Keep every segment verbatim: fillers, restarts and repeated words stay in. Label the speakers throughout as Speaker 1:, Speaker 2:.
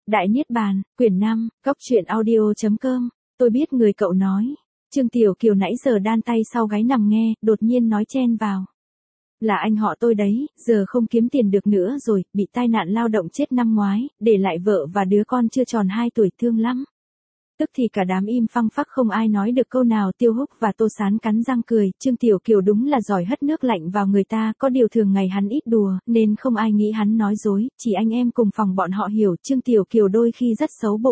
Speaker 1: Đại Niết Bàn, quyển năm, góc truyện audio chấm com, tôi biết người cậu nói. Trương Tiểu Kiều nãy giờ đan tay sau gáy nằm nghe, đột nhiên nói chen vào. Là anh họ tôi đấy, giờ không kiếm tiền được nữa rồi, bị tai nạn lao động chết năm ngoái, để lại vợ và đứa con chưa tròn hai tuổi thương lắm. Tức thì cả đám im phăng phắc không ai nói được câu nào. Tiêu Húc và Tô Sán cắn răng cười, Trương Tiểu Kiều đúng là giỏi hất nước lạnh vào người ta, có điều thường ngày hắn ít đùa, nên không ai nghĩ hắn nói dối, chỉ anh em cùng phòng bọn họ hiểu Trương Tiểu Kiều đôi khi rất xấu bụng.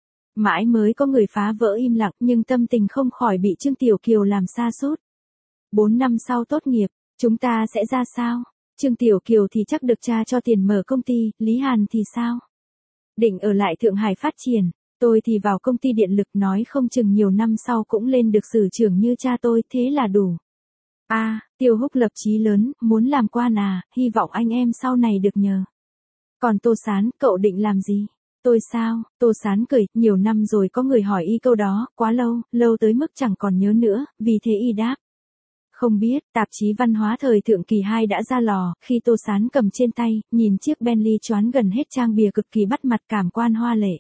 Speaker 1: Mãi mới có người phá vỡ im lặng nhưng tâm tình không khỏi bị Trương Tiểu Kiều làm sa sút. Bốn năm sau tốt nghiệp, chúng ta sẽ ra sao? Trương Tiểu Kiều thì chắc được cha cho tiền mở công ty, Lý Hàn thì sao? Định ở lại Thượng Hải phát triển. Tôi thì vào công ty điện lực, nói không chừng nhiều năm sau cũng lên được sử trưởng như cha tôi, thế là đủ. A, à, Tiêu Húc lập chí lớn, muốn làm quan à, hy vọng anh em sau này được nhờ. Còn Tô Sán, cậu định làm gì? Tôi sao? Tô Sán cười, nhiều năm rồi có người hỏi y câu đó, quá lâu, lâu tới mức chẳng còn nhớ nữa, vì thế y đáp. Không biết, tạp chí văn hóa thời thượng kỳ hai đã ra lò, khi Tô Sán cầm trên tay, nhìn chiếc Bentley choán gần hết trang bìa cực kỳ bắt mặt, cảm quan hoa lệ.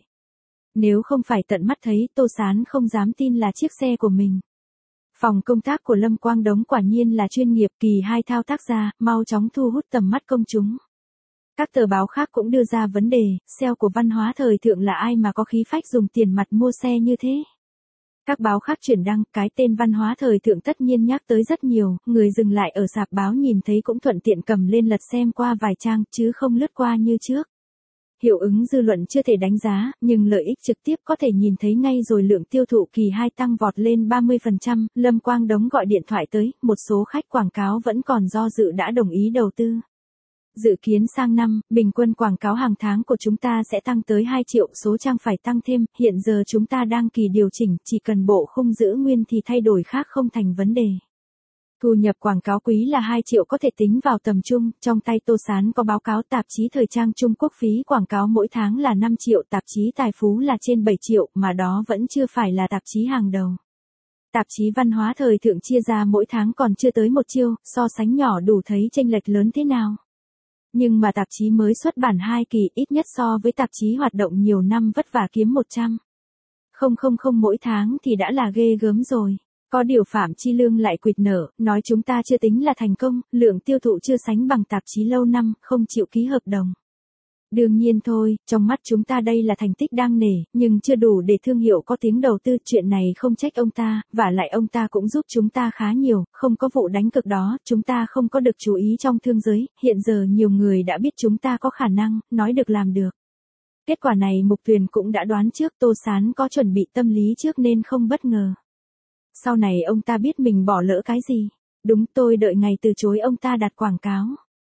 Speaker 1: Nếu không phải tận mắt thấy, Tô Sán không dám tin là chiếc xe của mình. Phòng công tác của Lâm Quang Đống quả nhiên là chuyên nghiệp, kỳ hai thao tác ra, mau chóng thu hút tầm mắt công chúng. Các tờ báo khác cũng đưa ra vấn đề, sale của văn hóa thời thượng là ai mà có khí phách dùng tiền mặt mua xe như thế. Các báo khác chuyển đăng, cái tên văn hóa thời thượng tất nhiên nhắc tới rất nhiều, người dừng lại ở sạp báo nhìn thấy cũng thuận tiện cầm lên lật xem qua vài trang, chứ không lướt qua như trước. Hiệu ứng dư luận chưa thể đánh giá, nhưng lợi ích trực tiếp có thể nhìn thấy ngay rồi. Lượng tiêu thụ kỳ hai tăng vọt lên ba mươi phần trăm, Lâm Quang Đống gọi điện thoại tới, một số khách quảng cáo vẫn còn do dự đã đồng ý đầu tư. Dự kiến sang năm, bình quân quảng cáo hàng tháng của chúng ta sẽ tăng tới hai triệu, số trang phải tăng thêm, hiện giờ chúng ta đang kỳ điều chỉnh, chỉ cần bộ khung giữ nguyên thì thay đổi khác không thành vấn đề. Thu nhập quảng cáo quý là hai triệu có thể tính vào tầm trung, trong tay Tô Sán có báo cáo tạp chí thời trang Trung Quốc phí quảng cáo mỗi tháng là năm triệu, tạp chí Tài Phú là trên bảy triệu, mà đó vẫn chưa phải là tạp chí hàng đầu. Tạp chí văn hóa thời thượng chia ra mỗi tháng còn chưa tới một triệu, so sánh nhỏ đủ thấy chênh lệch lớn thế nào. Nhưng mà tạp chí mới xuất bản hai kỳ, ít nhất so với tạp chí hoạt động nhiều năm vất vả kiếm một trăm nghìn mỗi tháng thì đã là ghê gớm rồi. Có điều Phạm Chi Lương lại quỵt nở, nói chúng ta chưa tính là thành công, lượng tiêu thụ chưa sánh bằng tạp chí lâu năm, không chịu ký hợp đồng. Đương nhiên thôi, trong mắt chúng ta đây là thành tích đáng nể, nhưng chưa đủ để thương hiệu có tiếng đầu tư. Chuyện này không trách ông ta, vả lại ông ta cũng giúp chúng ta khá nhiều, không có vụ đánh cược đó, chúng ta không có được chú ý trong thương giới, hiện giờ nhiều người đã biết chúng ta có khả năng, nói được làm được. Kết quả này Mục Tuyền cũng đã đoán trước, Tô Sán có chuẩn bị tâm lý trước nên không bất ngờ. Sau này ông ta biết mình bỏ lỡ cái gì. Đúng, tôi đợi ngày từ chối ông ta đặt quảng cáo.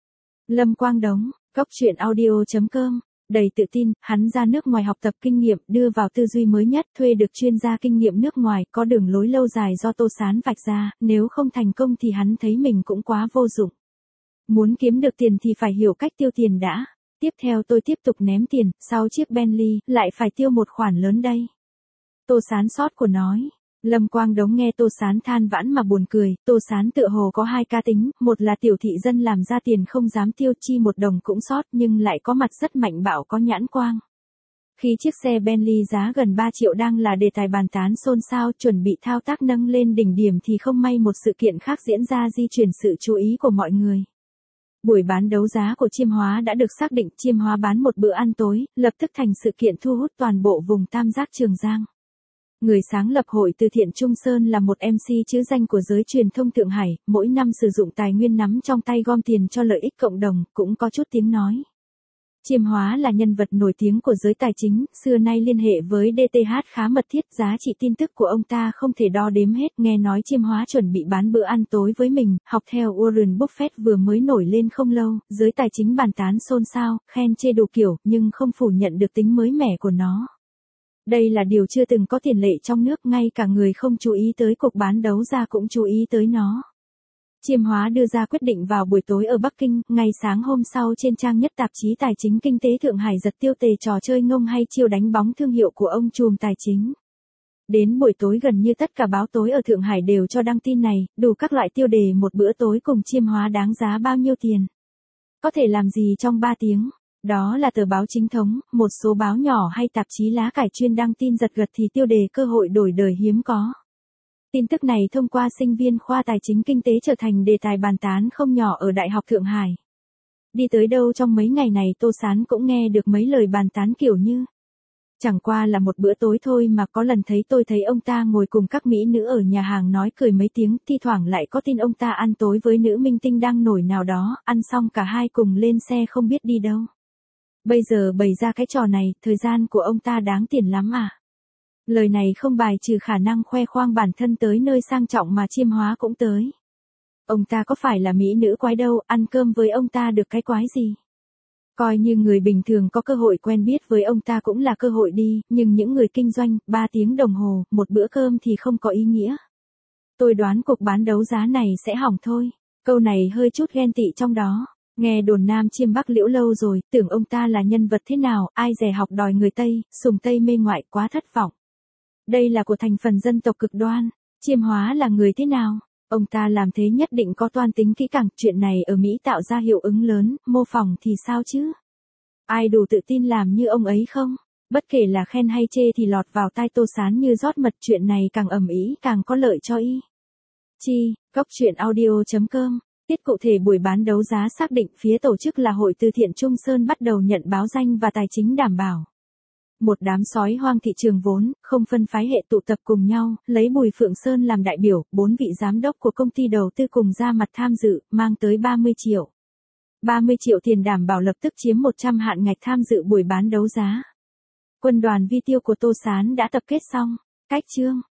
Speaker 1: Lâm Quang Đống, góc truyện audio chấm com, đầy tự tin, hắn ra nước ngoài học tập kinh nghiệm, đưa vào tư duy mới nhất, thuê được chuyên gia kinh nghiệm nước ngoài, có đường lối lâu dài do Tô Sán vạch ra, nếu không thành công thì hắn thấy mình cũng quá vô dụng. Muốn kiếm được tiền thì phải hiểu cách tiêu tiền đã. Tiếp theo tôi tiếp tục ném tiền, sau chiếc Bentley, lại phải tiêu một khoản lớn đây. Tô Sán sót của nói. Lâm Quang Đống nghe Tô Sán than vãn mà buồn cười, Tô Sán tựa hồ có hai cá tính, một là tiểu thị dân làm ra tiền không dám tiêu chi một đồng cũng sót, nhưng lại có mặt rất mạnh bạo, có nhãn quang. Khi chiếc xe Bentley giá gần ba triệu đang là đề tài bàn tán xôn xao, chuẩn bị thao tác nâng lên đỉnh điểm thì không may một sự kiện khác diễn ra di chuyển sự chú ý của mọi người. Buổi bán đấu giá của Chiêm Hóa đã được xác định, Chiêm Hóa bán một bữa ăn tối, lập tức thành sự kiện thu hút toàn bộ vùng Tam Giác Trường Giang. Người sáng lập hội từ thiện Trung Sơn là một em xê chữ danh của giới truyền thông Thượng Hải, mỗi năm sử dụng tài nguyên nắm trong tay gom tiền cho lợi ích cộng đồng, cũng có chút tiếng nói. Chiêm Hóa là nhân vật nổi tiếng của giới tài chính, xưa nay liên hệ với đê tê hát khá mật thiết, giá trị tin tức của ông ta không thể đo đếm hết. Nghe nói Chiêm Hóa chuẩn bị bán bữa ăn tối với mình, học theo Warren Buffett vừa mới nổi lên không lâu, giới tài chính bàn tán xôn xao, khen chê đủ kiểu, nhưng không phủ nhận được tính mới mẻ của nó. Đây là điều chưa từng có tiền lệ trong nước, ngay cả người không chú ý tới cuộc bán đấu giá cũng chú ý tới nó. Chiêm Hóa đưa ra quyết định vào buổi tối ở Bắc Kinh, ngày sáng hôm sau trên trang nhất tạp chí Tài chính Kinh tế Thượng Hải giật tiêu tề trò chơi ngông hay chiêu đánh bóng thương hiệu của ông trùm tài chính. Đến buổi tối gần như tất cả báo tối ở Thượng Hải đều cho đăng tin này, đủ các loại tiêu đề một bữa tối cùng Chiêm Hóa đáng giá bao nhiêu tiền. Có thể làm gì trong ba tiếng. Đó là tờ báo chính thống, một số báo nhỏ hay tạp chí lá cải chuyên đăng tin giật gật thì tiêu đề cơ hội đổi đời hiếm có. Tin tức này thông qua sinh viên khoa tài chính kinh tế trở thành đề tài bàn tán không nhỏ ở Đại học Thượng Hải. Đi tới đâu trong mấy ngày này Tô Sán cũng nghe được mấy lời bàn tán kiểu như: chẳng qua là một bữa tối thôi mà có lần thấy tôi thấy ông ta ngồi cùng các mỹ nữ ở nhà hàng nói cười mấy tiếng, thi thoảng lại có tin ông ta ăn tối với nữ minh tinh đang nổi nào đó, ăn xong cả hai cùng lên xe không biết đi đâu. Bây giờ bày ra cái trò này, thời gian của ông ta đáng tiền lắm à. Lời này không bài trừ khả năng khoe khoang bản thân tới nơi sang trọng mà chiêm hóa cũng tới. Ông ta có phải là mỹ nữ quái đâu, ăn cơm với ông ta được cái quái gì. Coi như người bình thường có cơ hội quen biết với ông ta cũng là cơ hội đi, nhưng những người kinh doanh, ba tiếng đồng hồ, một bữa cơm thì không có ý nghĩa. Tôi đoán cuộc bán đấu giá này sẽ hỏng thôi. Câu này hơi chút ghen tị trong đó. Nghe đồn Nam chiêm Bắc liễu lâu rồi, tưởng ông ta là nhân vật thế nào, ai dè học đòi người Tây, sùng Tây mê ngoại, quá thất vọng. Đây là của thành phần dân tộc cực đoan. Chiêm hóa là người thế nào? Ông ta làm thế nhất định có toan tính kỹ càng, chuyện này ở Mỹ tạo ra hiệu ứng lớn, mô phỏng thì sao chứ? Ai đủ tự tin làm như ông ấy không? Bất kể là khen hay chê thì lọt vào tai Tô Sán như rót mật, chuyện này càng ầm ĩ càng có lợi cho y. Chi, góc truyện audio chấm com. Tiết cụ thể buổi bán đấu giá xác định phía tổ chức là Hội Từ thiện Trung Sơn bắt đầu nhận báo danh và tài chính đảm bảo. Một đám sói hoang thị trường vốn, không phân phái hệ tụ tập cùng nhau, lấy Bùi Phượng Sơn làm đại biểu, bốn vị giám đốc của công ty đầu tư cùng ra mặt tham dự, mang tới ba mươi triệu. ba mươi triệu tiền đảm bảo lập tức chiếm một trăm hạn ngạch tham dự buổi bán đấu giá. Quân đoàn vi tiêu của Tô Sán đã tập kết xong. Cách chương.